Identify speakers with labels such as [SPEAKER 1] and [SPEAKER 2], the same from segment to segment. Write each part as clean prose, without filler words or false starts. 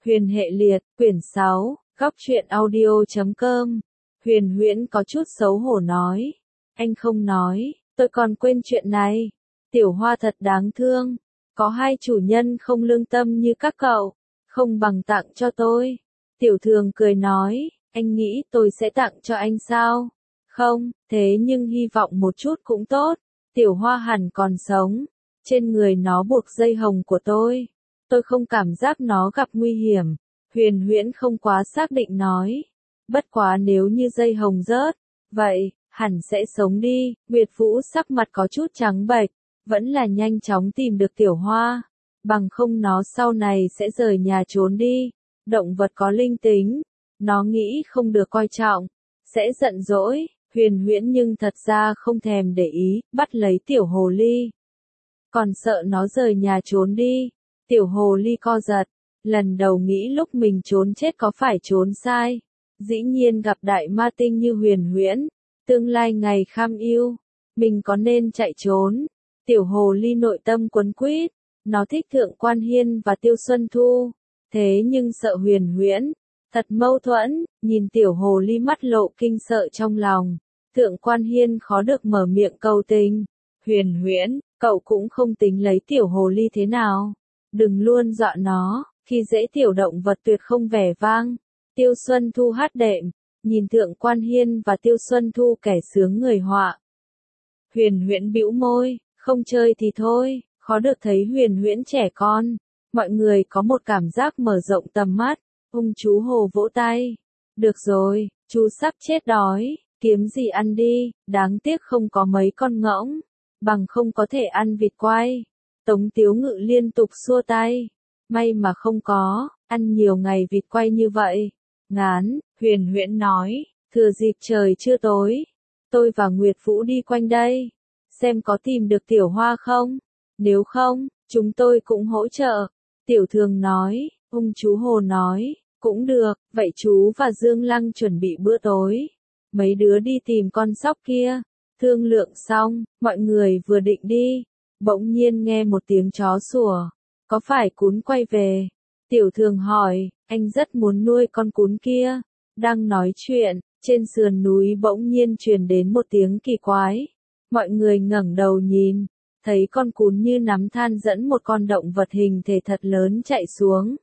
[SPEAKER 1] Huyền hệ liệt, quyển 6, góc truyện audio.com. Huyền Huyễn có chút xấu hổ nói. Anh không nói, tôi còn quên chuyện này. Tiểu Hoa thật đáng thương. Có hai chủ nhân không lương tâm như các cậu. Không bằng tặng cho tôi. Tiểu Thường cười nói, anh nghĩ tôi sẽ tặng cho anh sao? Không, thế nhưng hy vọng một chút cũng tốt. Tiểu Hoa hẳn còn sống. Trên người nó buộc dây hồng của tôi. Tôi không cảm giác nó gặp nguy hiểm. Huyền Huyễn không quá xác định nói. Bất quá nếu như dây hồng rớt, vậy, hẳn sẽ sống đi. Nguyệt Vũ sắc mặt có chút trắng bệch, vẫn là nhanh chóng tìm được Tiểu Hoa. Bằng không nó sau này sẽ rời nhà trốn đi. Động vật có linh tính, nó nghĩ không được coi trọng, sẽ giận dỗi. Huyền Huyễn nhưng thật ra không thèm để ý, bắt lấy Tiểu Hồ Ly. Còn sợ nó rời nhà trốn đi. Tiểu Hồ Ly co giật, lần đầu nghĩ lúc mình trốn chết có phải trốn sai. Dĩ nhiên gặp đại ma tinh như Huyền Huyễn, tương lai ngày kham ưu, mình có nên chạy trốn. Tiểu Hồ Ly nội tâm quấn quýt, nó thích Thượng Quan Hiên và Tiêu Xuân Thu, thế nhưng sợ Huyền Huyễn, thật mâu thuẫn. Nhìn Tiểu Hồ Ly mắt lộ kinh sợ trong lòng, Thượng Quan Hiên khó được mở miệng cầu tình. Huyền Huyễn, cậu cũng không tính lấy Tiểu Hồ Ly thế nào, đừng luôn dọa nó, khi dễ tiểu động vật tuyệt không vẻ vang. Tiêu Xuân Thu hát đệm, nhìn Thượng Quan Hiên và Tiêu Xuân Thu kẻ sướng người họa. Huyền Huyễn bĩu môi, không chơi thì thôi, khó được thấy Huyền Huyễn trẻ con. Mọi người có một cảm giác mở rộng tầm mắt. Ung chú Hồ vỗ tay. Được rồi, chú sắp chết đói, kiếm gì ăn đi, đáng tiếc không có mấy con ngỗng, bằng không có thể ăn vịt quay. Tống Tiếu Ngự liên tục xua tay. May mà không có, ăn nhiều ngày vịt quay như vậy. Ngán, Huyền Huyễn nói, thừa dịp trời chưa tối, tôi và Nguyệt Vũ đi quanh đây, xem có tìm được Tiểu Hoa không. Nếu không, chúng tôi cũng hỗ trợ. Tiểu Thường nói. Ung chú Hồ nói, cũng được, vậy chú và Dương Lăng chuẩn bị bữa tối. Mấy đứa đi tìm con sóc kia. Thương lượng xong, mọi người vừa định đi, bỗng nhiên nghe một tiếng chó sủa. Có phải cún quay về? Tiểu Thường hỏi, anh rất muốn nuôi con cún kia. Đang nói chuyện, trên sườn núi bỗng nhiên truyền đến một tiếng kỳ quái. Mọi người ngẩng đầu nhìn, thấy con cún như nắm than dẫn một con động vật hình thể thật lớn chạy xuống.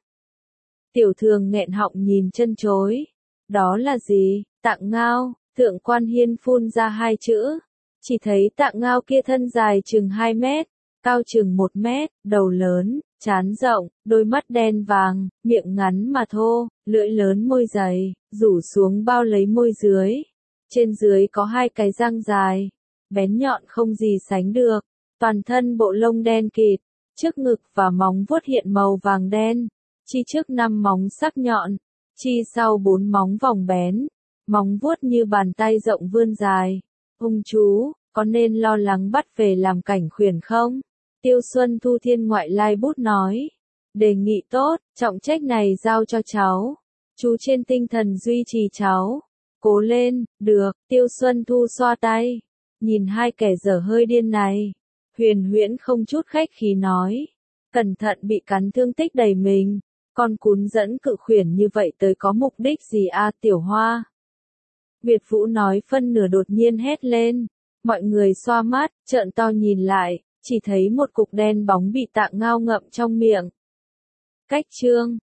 [SPEAKER 1] Tiểu Thường nghẹn họng nhìn chân chối. Đó là gì? Tạng ngao. Thượng Quan Hiên phun ra hai chữ. Chỉ thấy tạng ngao kia thân dài chừng 2 mét, cao chừng 1 mét, đầu lớn, trán rộng, đôi mắt đen vàng, miệng ngắn mà thô, lưỡi lớn môi dày, rủ xuống bao lấy môi dưới. Trên dưới có 2 cái răng dài, bén nhọn không gì sánh được. Toàn thân bộ lông đen kịt, trước ngực và móng vuốt hiện màu vàng đen. Chi trước 5 móng sắc nhọn, chi sau 4 móng vòng bén, móng vuốt như bàn tay rộng vươn dài. Ung chú, có nên lo lắng bắt về làm cảnh khuyển không? Tiêu Xuân Thu Thiên ngoại lai bút nói. Đề nghị tốt, trọng trách này giao cho cháu. Chú trên tinh thần duy trì cháu. Cố lên, được. Tiêu Xuân Thu xoa tay. Nhìn hai kẻ dở hơi điên này. Huyền Huyễn không chút khách khí nói. Cẩn thận bị cắn thương tích đầy mình. Con cún dẫn cự khuyển như vậy tới có mục đích gì a Tiểu Hoa? Nguyệt Vũ nói phân nửa đột nhiên hét lên. Mọi người xoa mắt, trợn to nhìn lại, chỉ thấy một cục đen bóng bị tạng ngao ngậm trong miệng. Cách chương